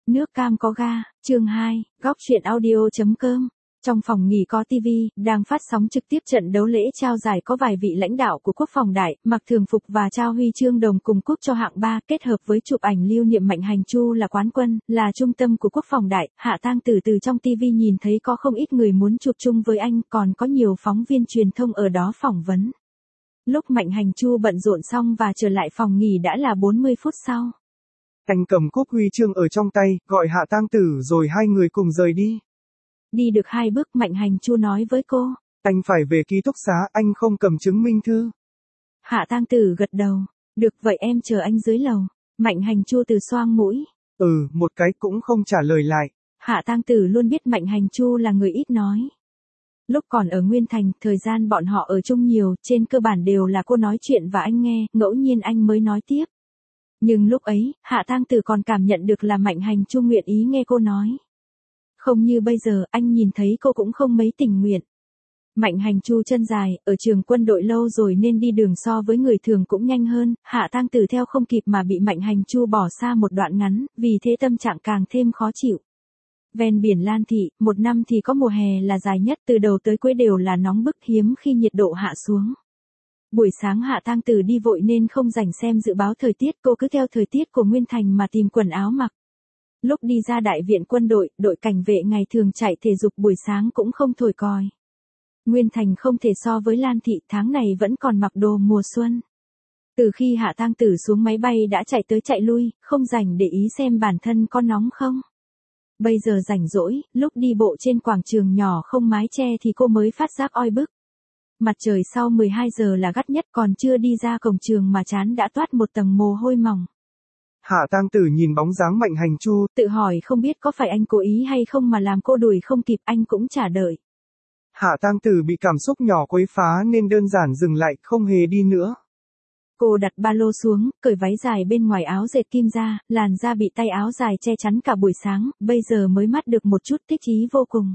Nước cam có ga, chương 2, góc chuyện audio.com. Trong phòng nghỉ có TV, đang phát sóng trực tiếp trận đấu lễ trao giải có vài vị lãnh đạo của Quốc phòng Đại, mặc thường phục và trao huy chương đồng cùng cúp cho hạng 3, kết hợp với chụp ảnh lưu niệm Mạnh Hành Chu là quán quân, là trung tâm của Quốc phòng Đại. Hạ Tang Tử từ trong TV nhìn thấy có không ít người muốn chụp chung với anh, còn có nhiều phóng viên truyền thông ở đó phỏng vấn. Lúc Mạnh Hành Chu bận rộn xong và trở lại phòng nghỉ đã là 40 phút sau. Anh cầm cúp huy chương ở trong tay, gọi Hạ Tang Tử rồi hai người cùng rời đi. Đi được 2 bước Mạnh Hành Chu nói với cô. Anh phải về ký túc xá, anh không cầm chứng minh thư. Hạ Tang Tử gật đầu. Được vậy em chờ anh dưới lầu. Mạnh Hành Chu từ xoang mũi. Một cái cũng không trả lời lại. Hạ Tang Tử luôn biết Mạnh Hành Chu là người ít nói. Lúc còn ở Nguyên Thành, thời gian bọn họ ở chung nhiều, trên cơ bản đều là cô nói chuyện và anh nghe, ngẫu nhiên anh mới nói tiếp. Nhưng lúc ấy, Hạ Tang Tử còn cảm nhận được là Mạnh Hành Chu nguyện ý nghe cô nói. Không như bây giờ, anh nhìn thấy cô cũng không mấy tình nguyện. Mạnh Hành Chu chân dài, ở trường quân đội lâu rồi nên đi đường so với người thường cũng nhanh hơn, Hạ Tang Tử theo không kịp mà bị Mạnh Hành Chu bỏ xa một đoạn ngắn, vì thế tâm trạng càng thêm khó chịu. Ven biển Lan Thị, một năm thì có mùa hè là dài nhất, từ đầu tới cuối đều là nóng bức, hiếm khi nhiệt độ hạ xuống. Buổi sáng Hạ Tang Tử đi vội nên không rảnh xem dự báo thời tiết, cô cứ theo thời tiết của Nguyên Thành mà tìm quần áo mặc. Lúc đi ra đại viện quân đội, đội cảnh vệ ngày thường chạy thể dục buổi sáng cũng không thổi còi. Nguyên Thành không thể so với Lan Thị, tháng này vẫn còn mặc đồ mùa xuân. Từ khi Hạ Tang Tử xuống máy bay đã chạy tới chạy lui, không rảnh để ý xem bản thân có nóng không. Bây giờ rảnh rỗi, lúc đi bộ trên quảng trường nhỏ không mái che thì cô mới phát giác oi bức. Mặt trời sau 12 giờ là gắt nhất, còn chưa đi ra cổng trường mà trán đã toát một tầng mồ hôi mỏng. Hạ Tang Tử nhìn bóng dáng Mạnh Hành Chu, tự hỏi không biết có phải anh cố ý hay không mà làm cô đuổi không kịp, anh cũng chả đợi. Hạ Tang Tử bị cảm xúc nhỏ quấy phá nên đơn giản dừng lại, không hề đi nữa. Cô đặt ba lô xuống, cởi váy dài bên ngoài áo dệt kim ra, làn da bị tay áo dài che chắn cả buổi sáng, bây giờ mới mắt được một chút, thích chí vô cùng.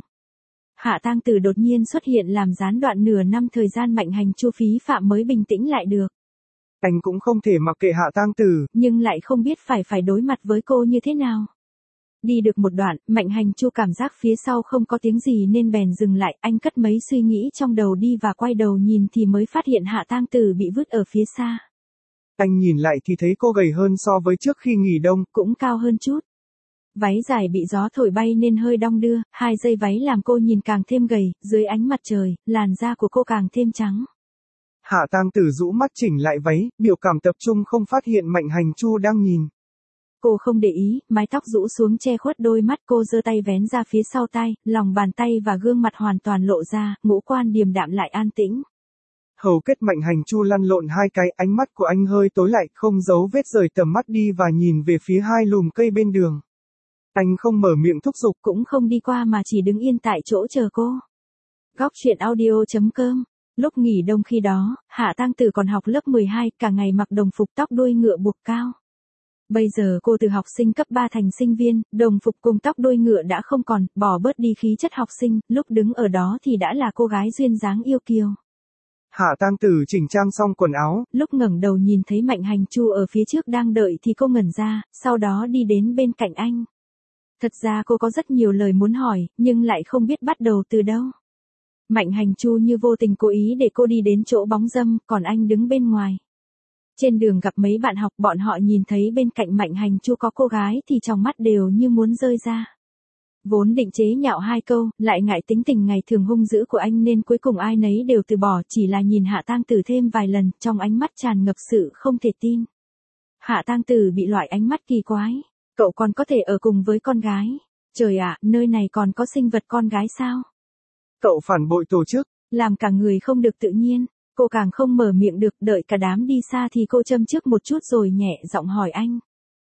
Hạ Tang Tử đột nhiên xuất hiện làm gián đoạn nửa năm thời gian Mạnh Hành Chu phí phạm mới bình tĩnh lại được. Anh cũng không thể mặc kệ Hạ Tang Tử, nhưng lại không biết phải đối mặt với cô như thế nào. Đi được một đoạn, Mạnh Hành Chu cảm giác phía sau không có tiếng gì nên bèn dừng lại, anh cất mấy suy nghĩ trong đầu đi và quay đầu nhìn thì mới phát hiện Hạ Tang Tử bị vứt ở phía xa. Anh nhìn lại thì thấy cô gầy hơn so với trước khi nghỉ đông, cũng cao hơn chút. Váy dài bị gió thổi bay nên hơi đong đưa, 2 dây váy làm cô nhìn càng thêm gầy, dưới ánh mặt trời, làn da của cô càng thêm trắng. Hạ Tang Tử rũ mắt chỉnh lại váy, biểu cảm tập trung không phát hiện Mạnh Hành Chu đang nhìn. Cô không để ý, mái tóc rũ xuống che khuất đôi mắt, cô giơ tay vén ra phía sau tay, lòng bàn tay và gương mặt hoàn toàn lộ ra, ngũ quan điềm đạm lại an tĩnh. Hầu kết Mạnh Hành Chu lăn lộn 2 cái, ánh mắt của anh hơi tối lại, không giấu vết rời tầm mắt đi và nhìn về phía 2 lùm cây bên đường. Anh không mở miệng thúc giục, cũng không đi qua mà chỉ đứng yên tại chỗ chờ cô. Góc chuyện audio.com. Lúc nghỉ đông khi đó, Hạ Tang Tử còn học lớp 12, cả ngày mặc đồng phục tóc đuôi ngựa buộc cao. Bây giờ cô từ học sinh cấp 3 thành sinh viên, đồng phục cùng tóc đuôi ngựa đã không còn, bỏ bớt đi khí chất học sinh, lúc đứng ở đó thì đã là cô gái duyên dáng yêu kiều. Hạ Tang Tử chỉnh trang xong quần áo, lúc ngẩng đầu nhìn thấy Mạnh Hành Chu ở phía trước đang đợi thì cô ngẩn ra, sau đó đi đến bên cạnh anh. Thật ra cô có rất nhiều lời muốn hỏi, nhưng lại không biết bắt đầu từ đâu. Mạnh Hành Chu như vô tình cố ý để cô đi đến chỗ bóng râm, còn anh đứng bên ngoài. Trên đường gặp mấy bạn học, bọn họ nhìn thấy bên cạnh Mạnh Hành Chu có cô gái thì trong mắt đều như muốn rơi ra. Vốn định chế nhạo 2 câu, lại ngại tính tình ngày thường hung dữ của anh nên cuối cùng ai nấy đều từ bỏ, chỉ là nhìn Hạ Tang Tử thêm vài lần, trong ánh mắt tràn ngập sự không thể tin. Hạ Tang Tử bị loại ánh mắt kỳ quái. Cậu còn có thể ở cùng với con gái. Trời ạ, nơi này còn có sinh vật con gái sao? Cậu phản bội tổ chức. Làm cả người không được tự nhiên. Cô càng không mở miệng được, đợi cả đám đi xa thì cô châm chước một chút rồi nhẹ giọng hỏi anh.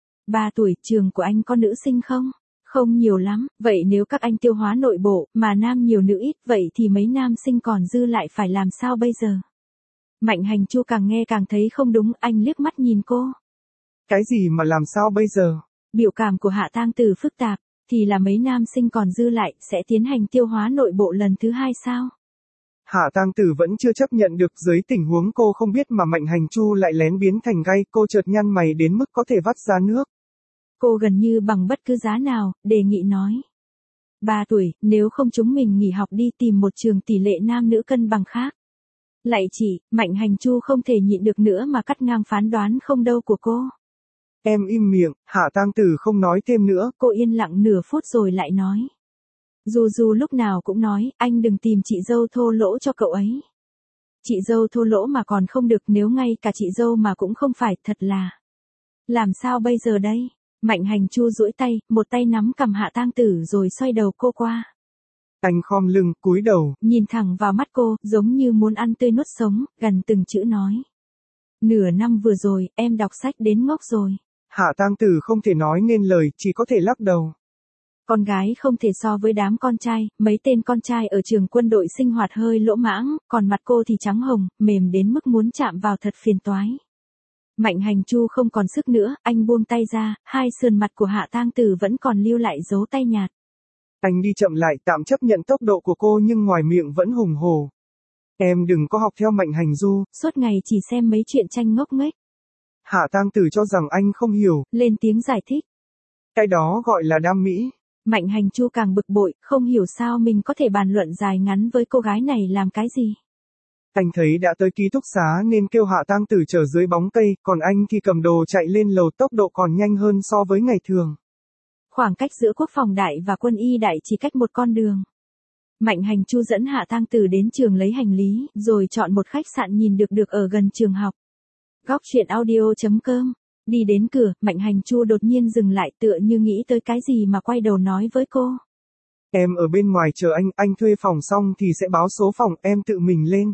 3 tuổi, trường của anh có nữ sinh không? Không nhiều lắm, vậy nếu các anh tiêu hóa nội bộ, mà nam nhiều nữ ít, vậy thì mấy nam sinh còn dư lại phải làm sao bây giờ? Mạnh Hành Chu càng nghe càng thấy không đúng, anh liếc mắt nhìn cô. Cái gì mà làm sao bây giờ? Biểu cảm của Hạ Tang Tử phức tạp, thì là mấy nam sinh còn dư lại, sẽ tiến hành tiêu hóa nội bộ lần thứ 2 sao? Hạ Tang Tử vẫn chưa chấp nhận được dưới tình huống cô không biết mà Mạnh Hành Chu lại lén biến thành gay, cô chợt nhăn mày đến mức có thể vắt ra nước. Cô gần như bằng bất cứ giá nào, đề nghị nói. 3 tuổi, nếu không chúng mình nghỉ học đi tìm một trường tỷ lệ nam nữ cân bằng khác. Lạy chị, Mạnh Hành Chu không thể nhịn được nữa mà cắt ngang phán đoán không đâu của cô. Em im miệng, Hạ Tang Tử không nói thêm nữa. Cô yên lặng nửa phút rồi lại nói. Du lúc nào cũng nói, anh đừng tìm chị dâu thô lỗ cho cậu ấy. Chị dâu thô lỗ mà còn không được, nếu ngay cả chị dâu mà cũng không phải, thật là. Làm sao bây giờ đây? Mạnh Hành Chu duỗi tay, một tay nắm cầm Hạ Tang Tử rồi xoay đầu cô qua. Anh khom lưng, cúi đầu, nhìn thẳng vào mắt cô, giống như muốn ăn tươi nuốt sống, gần từng chữ nói. Nửa năm vừa rồi, em đọc sách đến ngốc rồi. Hạ Tang Tử không thể nói nên lời, chỉ có thể lắc đầu. Con gái không thể so với đám con trai, mấy tên con trai ở trường quân đội sinh hoạt hơi lỗ mãng, còn mặt cô thì trắng hồng, mềm đến mức muốn chạm vào thật phiền toái. Mạnh Hành Chu không còn sức nữa, anh buông tay ra, hai sườn mặt của Hạ Tang Tử vẫn còn lưu lại dấu tay nhạt. Anh đi chậm lại, tạm chấp nhận tốc độ của cô nhưng ngoài miệng vẫn hùng hổ. Em đừng có học theo Mạnh Hành Du. Suốt ngày chỉ xem mấy chuyện tranh ngốc nghếch. Hạ Tang Tử cho rằng anh không hiểu. Lên tiếng giải thích. Cái đó gọi là đam mỹ. Mạnh Hành Chu càng bực bội, không hiểu sao mình có thể bàn luận dài ngắn với cô gái này làm cái gì. Anh thấy đã tới ký túc xá nên kêu Hạ Tang Tử chờ dưới bóng cây, còn anh thì cầm đồ chạy lên lầu, tốc độ còn nhanh hơn so với ngày thường. Khoảng cách giữa quốc phòng đại và quân y đại chỉ cách một con đường. Mạnh Hành Chu dẫn Hạ Tang Tử đến trường lấy hành lý, rồi chọn một khách sạn nhìn được ở gần trường học. Góc truyện audio.com. Đi đến cửa, Mạnh Hành Chu đột nhiên dừng lại, tựa như nghĩ tới cái gì mà quay đầu nói với cô. Em ở bên ngoài chờ anh thuê phòng xong thì sẽ báo số phòng, em tự mình lên.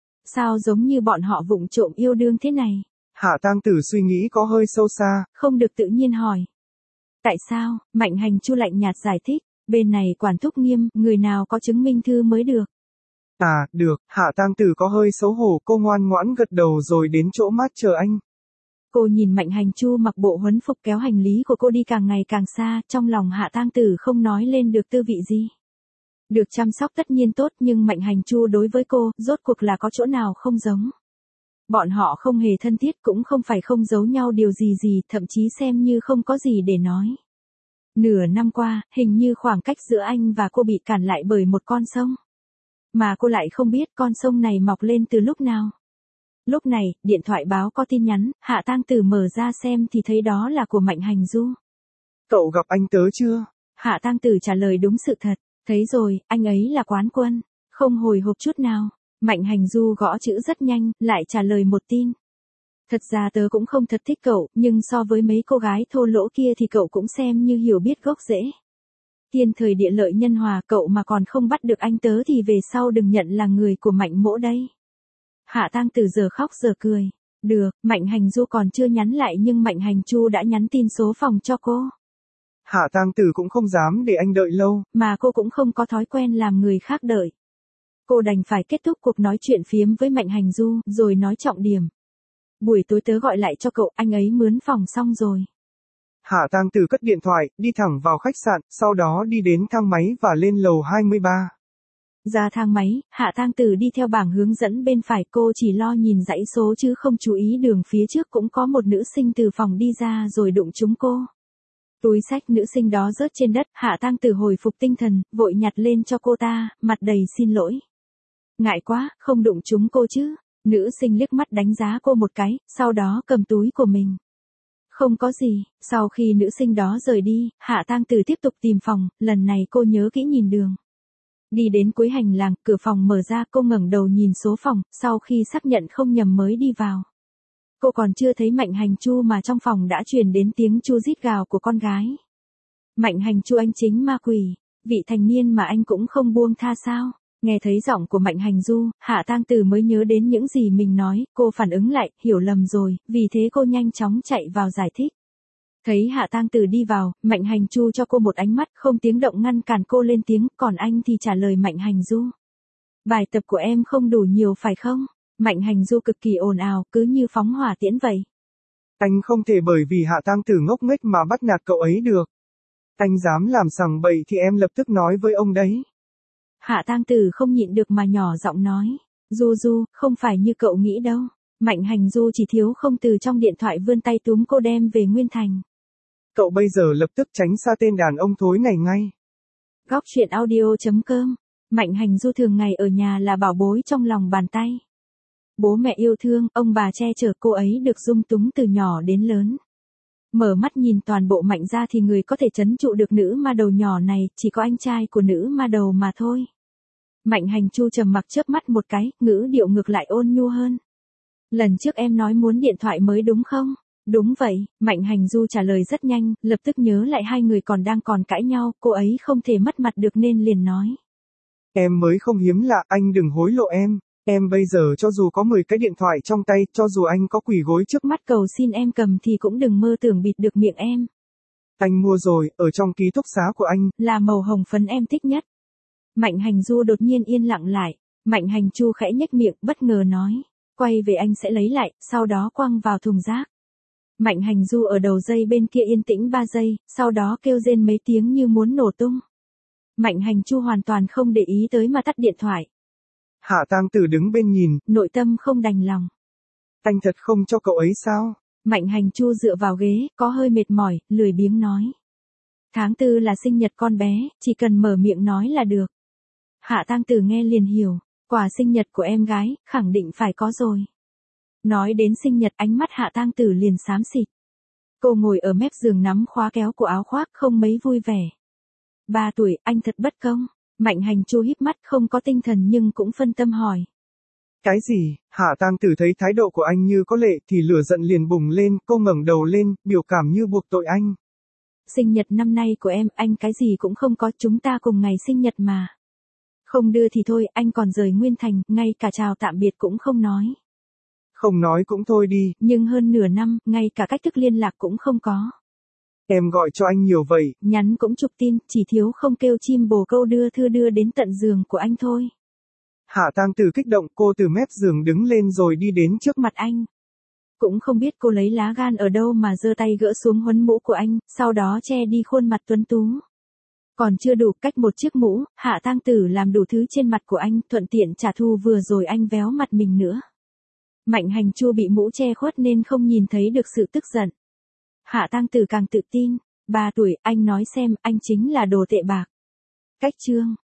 Sao giống như bọn họ vụng trộm yêu đương thế này? Hạ Tang Tử suy nghĩ có hơi sâu xa. Không được tự nhiên hỏi. Tại sao? Mạnh Hành Chu lạnh nhạt giải thích. Bên này quản thúc nghiêm, người nào có chứng minh thư mới được. À, được, Hạ Tang Tử có hơi xấu hổ, cô ngoan ngoãn gật đầu rồi đến chỗ mát chờ anh. Cô nhìn Mạnh Hành Chu mặc bộ huấn phục kéo hành lý của cô đi càng ngày càng xa, trong lòng Hạ Tang Tử không nói lên được tư vị gì. Được chăm sóc tất nhiên tốt, nhưng Mạnh Hành Chu đối với cô, rốt cuộc là có chỗ nào không giống. Bọn họ không hề thân thiết, cũng không phải không giấu nhau điều gì, thậm chí xem như không có gì để nói. Nửa năm qua, hình như khoảng cách giữa anh và cô bị cản lại bởi một con sông. Mà cô lại không biết con sông này mọc lên từ lúc nào. Lúc này, điện thoại báo có tin nhắn, Hạ Tang Tử mở ra xem thì thấy đó là của Mạnh Hành Du. Cậu gặp anh tớ chưa? Hạ Tang Tử trả lời đúng sự thật. Thấy rồi, anh ấy là quán quân. Không hồi hộp chút nào. Mạnh Hành Du gõ chữ rất nhanh, lại trả lời một tin. Thật ra tớ cũng không thật thích cậu, nhưng so với mấy cô gái thô lỗ kia thì cậu cũng xem như hiểu biết gốc rễ. Thiên thời địa lợi nhân hòa, cậu mà còn không bắt được anh tớ thì về sau đừng nhận là người của Mạnh mỗ đây. Hạ Tang Tử giờ khóc giờ cười. Được, Mạnh Hành Du còn chưa nhắn lại nhưng Mạnh Hành Chu đã nhắn tin số phòng cho cô. Hạ Tang Tử cũng không dám để anh đợi lâu. Mà cô cũng không có thói quen làm người khác đợi. Cô đành phải kết thúc cuộc nói chuyện phiếm với Mạnh Hành Du, rồi nói trọng điểm. Buổi tối tớ gọi lại cho cậu, anh ấy mướn phòng xong rồi. Hạ Tang Tử cất điện thoại, đi thẳng vào khách sạn, sau đó đi đến thang máy và lên lầu 23. Ra thang máy, Hạ Tang Tử đi theo bảng hướng dẫn bên phải, cô chỉ lo nhìn dãy số chứ không chú ý đường phía trước cũng có một nữ sinh từ phòng đi ra rồi đụng trúng cô. Túi xách nữ sinh đó rớt trên đất, Hạ Tang Tử hồi phục tinh thần, vội nhặt lên cho cô ta, mặt đầy xin lỗi. Ngại quá, không đụng trúng cô chứ. Nữ sinh liếc mắt đánh giá cô một cái, sau đó cầm túi của mình. Không có gì, sau khi nữ sinh đó rời đi, Hạ Tang Tử tiếp tục tìm phòng, lần này cô nhớ kỹ nhìn đường. Đi đến cuối hành lang, cửa phòng mở ra, cô ngẩng đầu nhìn số phòng, sau khi xác nhận không nhầm mới đi vào. Cô còn chưa thấy Mạnh Hành Chu mà trong phòng đã truyền đến tiếng chu rít gào của con gái. Mạnh Hành Chu, anh chính ma quỷ, vị thành niên mà anh cũng không buông tha sao? Nghe thấy giọng của Mạnh Hành Du, Hạ Tang Tử mới nhớ đến những gì mình nói, cô phản ứng lại, hiểu lầm rồi, vì thế cô nhanh chóng chạy vào giải thích. Thấy Hạ Tang Tử đi vào, Mạnh Hành Chu cho cô một ánh mắt, không tiếng động ngăn cản cô lên tiếng, còn anh thì trả lời Mạnh Hành Du. Bài tập của em không đủ nhiều phải không? Mạnh Hành Du cực kỳ ồn ào, cứ như phóng hỏa tiễn vậy. Anh không thể bởi vì Hạ Tang Tử ngốc nghếch mà bắt nạt cậu ấy được. Anh dám làm sằng bậy thì em lập tức nói với ông đấy. Hạ Tang Tử không nhịn được mà nhỏ giọng nói. Du, không phải như cậu nghĩ đâu. Mạnh Hành Du chỉ thiếu không từ trong điện thoại vươn tay túm cô đem về Nguyên Thành. cậu bây giờ lập tức tránh xa tên đàn ông thối này ngay. Góc truyện audio.com. Mạnh Hành Du thường ngày ở nhà là bảo bối trong lòng bàn tay. Bố mẹ yêu thương, ông bà che chở cô ấy được dung túng từ nhỏ đến lớn. Mở mắt nhìn toàn bộ Mạnh gia thì người có thể trấn trụ được nữ ma đầu nhỏ này, chỉ có anh trai của nữ ma đầu mà thôi. Mạnh Hành Chu trầm mặc chớp mắt một cái, ngữ điệu ngược lại ôn nhu hơn. Lần trước em nói muốn điện thoại mới đúng không? Đúng vậy, Mạnh Hành Du trả lời rất nhanh, lập tức nhớ lại hai người còn cãi nhau, cô ấy không thể mất mặt được nên liền nói. Em mới không hiếm lạ, anh đừng hối lộ em. Em bây giờ cho dù có 10 cái điện thoại trong tay, cho dù anh có quỳ gối trước mắt cầu xin em cầm thì cũng đừng mơ tưởng bịt được miệng em. Anh mua rồi, ở trong ký túc xá của anh. Là màu hồng phấn em thích nhất. Mạnh Hành Du đột nhiên yên lặng lại. Mạnh Hành Chu khẽ nhếch miệng, bất ngờ nói. Quay về anh sẽ lấy lại, sau đó quăng vào thùng rác. Mạnh Hành Du ở đầu dây bên kia yên tĩnh 3 giây, sau đó kêu rên mấy tiếng như muốn nổ tung. Mạnh Hành Chu hoàn toàn không để ý tới mà tắt điện thoại. Hạ Tang Tử đứng bên nhìn, nội tâm không đành lòng. Anh thật không cho cậu ấy sao? Mạnh Hành Chu dựa vào ghế, có hơi mệt mỏi, lười biếng nói. Tháng 4 là sinh nhật con bé, chỉ cần mở miệng nói là được. Hạ Tang Tử nghe liền hiểu, quà sinh nhật của em gái, khẳng định phải có rồi. Nói đến sinh nhật, ánh mắt Hạ Tang Tử liền xám xịt. Cô ngồi ở mép giường nắm khóa kéo của áo khoác không mấy vui vẻ. 3 tuổi, anh thật bất công. Mạnh Hành Chu híp mắt không có tinh thần nhưng cũng phân tâm hỏi. Cái gì? Hạ Tang Tử thấy thái độ của anh như có lệ thì lửa giận liền bùng lên, cô ngẩng đầu lên, biểu cảm như buộc tội anh. Sinh nhật năm nay của em, anh cái gì cũng không có, chúng ta cùng ngày sinh nhật mà. Không đưa thì thôi, anh còn rời Nguyên Thành, ngay cả chào tạm biệt cũng không nói. Không nói cũng thôi đi. Nhưng hơn nửa năm, ngay cả cách thức liên lạc cũng không có. Em gọi cho anh nhiều vậy. Nhắn cũng chụp tin, chỉ thiếu không kêu chim bồ câu đưa thư đưa đến tận giường của anh thôi. Hạ Tang Tử kích động, cô từ mép giường đứng lên rồi đi đến trước mặt anh. Cũng không biết cô lấy lá gan ở đâu mà giơ tay gỡ xuống huấn mũ của anh, sau đó che đi khuôn mặt tuấn tú. Còn chưa đủ, cách một chiếc mũ, Hạ Tang Tử làm đủ thứ trên mặt của anh, thuận tiện trả thù vừa rồi anh véo mặt mình nữa. Mạnh Hành Chu bị mũ che khuất nên không nhìn thấy được sự tức giận. Hạ Tang Tử càng tự tin. 3 tuổi, anh nói xem, anh chính là đồ tệ bạc. Cách chương.